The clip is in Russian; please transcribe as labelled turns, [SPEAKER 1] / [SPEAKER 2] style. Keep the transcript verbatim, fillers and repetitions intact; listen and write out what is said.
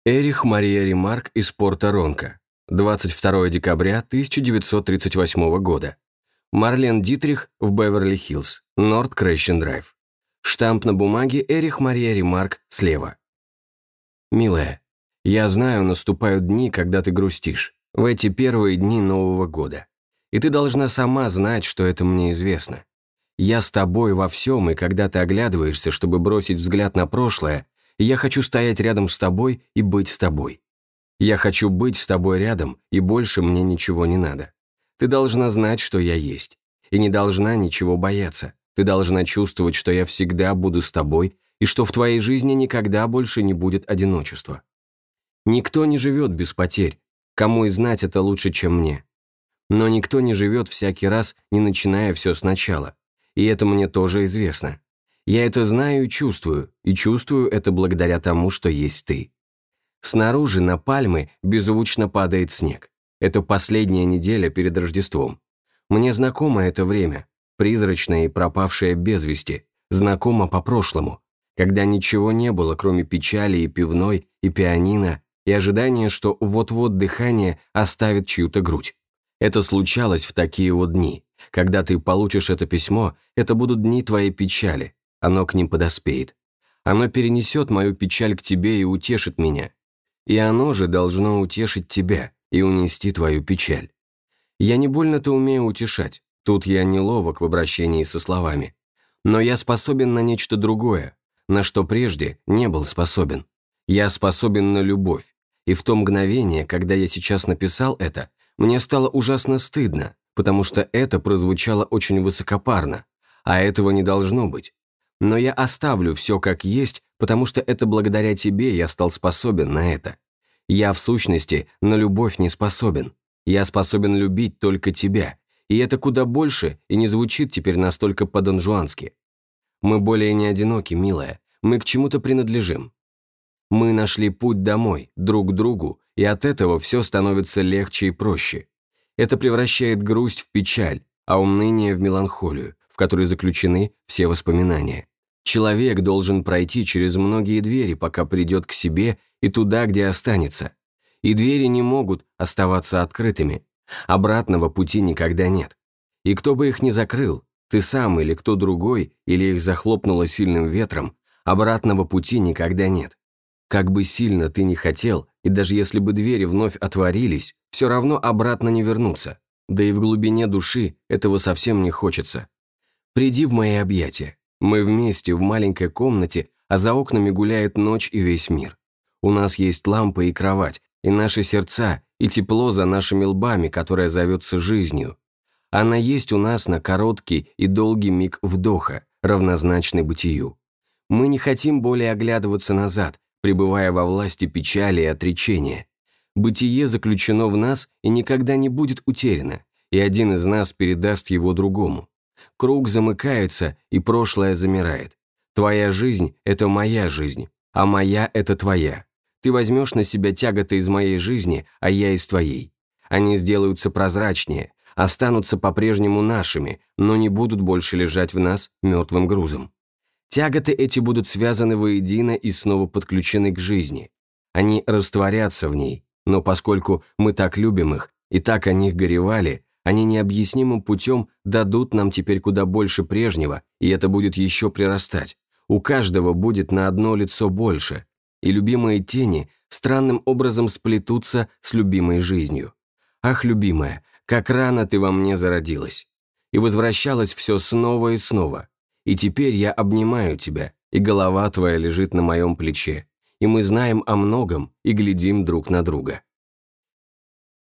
[SPEAKER 1] Эрих Мария Ремарк из Порто-Ронко, двадцать второе декабря тысяча девятьсот тридцать восьмого года. Марлен Дитрих в Беверли-Хиллз, Норд Крещен Драйв. Штамп на бумаге Эрих Мария Ремарк слева. Милая, я знаю, наступают дни, когда ты грустишь, в эти первые дни Нового года. И ты должна сама знать, что это мне известно. Я с тобой во всем, и когда ты оглядываешься, чтобы бросить взгляд на прошлое, я хочу стоять рядом с тобой и быть с тобой. Я хочу быть с тобой рядом, и больше мне ничего не надо. Ты должна знать, что я есть. И не должна ничего бояться. Ты должна чувствовать, что я всегда буду с тобой, и что в твоей жизни никогда больше не будет одиночества. Никто не живет без потерь. Кому и знать это лучше, чем мне. Но никто не живет всякий раз, не начиная все сначала. И это мне тоже известно. Я это знаю и чувствую, и чувствую это благодаря тому, что есть ты. Снаружи на пальмы беззвучно падает снег. Это последняя неделя перед Рождеством. Мне знакомо это время, призрачное и пропавшее без вести, знакомо по прошлому, когда ничего не было, кроме печали и пивной, и пианино, и ожидания, что вот-вот дыхание оставит чью-то грудь. Это случалось в такие вот дни. Когда ты получишь это письмо, это будут дни твоей печали. Оно к ним подоспеет. Оно перенесет мою печаль к тебе и утешит меня. И оно же должно утешить тебя и унести твою печаль. Я не больно-то умею утешать, тут я не ловок в обращении со словами. Но я способен на нечто другое, на что прежде не был способен. Я способен на любовь. И в то мгновение, когда я сейчас написал это, мне стало ужасно стыдно, потому что это прозвучало очень высокопарно, а этого не должно быть. Но я оставлю все как есть, потому что это благодаря тебе я стал способен на это. Я, в сущности, на любовь не способен. Я способен любить только тебя, и это куда больше и не звучит теперь настолько по-донжуански. Мы более не одиноки, милая, мы к чему-то принадлежим. Мы нашли путь домой, друг к другу, и от этого все становится легче и проще. Это превращает грусть в печаль, а уныние в меланхолию, в которой заключены все воспоминания. Человек должен пройти через многие двери, пока придет к себе и туда, где останется. И двери не могут оставаться открытыми. Обратного пути никогда нет. И кто бы их ни закрыл, ты сам или кто другой, или их захлопнуло сильным ветром, обратного пути никогда нет. Как бы сильно ты ни хотел, и даже если бы двери вновь отворились, все равно обратно не вернуться. Да и в глубине души этого совсем не хочется. Приди в мои объятия. Мы вместе в маленькой комнате, а за окнами гуляет ночь и весь мир. У нас есть лампа и кровать, и наши сердца, и тепло за нашими лбами, которое зовется жизнью. Она есть у нас на короткий и долгий миг вдоха, равнозначный бытию. Мы не хотим более оглядываться назад, пребывая во власти печали и отречения. Бытие заключено в нас и никогда не будет утеряно, и один из нас передаст его другому. Круг замыкается, и прошлое замирает. Твоя жизнь – это моя жизнь, а моя – это твоя. Ты возьмешь на себя тяготы из моей жизни, а я из твоей. Они сделаются прозрачнее, останутся по-прежнему нашими, но не будут больше лежать в нас мертвым грузом. Тяготы эти будут связаны воедино и снова подключены к жизни. Они растворятся в ней, но поскольку мы так любим их и так о них горевали, они необъяснимым путем дадут нам теперь куда больше прежнего, и это будет еще прирастать. У каждого будет на одно лицо больше, и любимые тени странным образом сплетутся с любимой жизнью. Ах, любимая, как рано ты во мне зародилась. И возвращалось все снова и снова. И теперь я обнимаю тебя, и голова твоя лежит на моем плече, и мы знаем о многом и глядим друг на друга.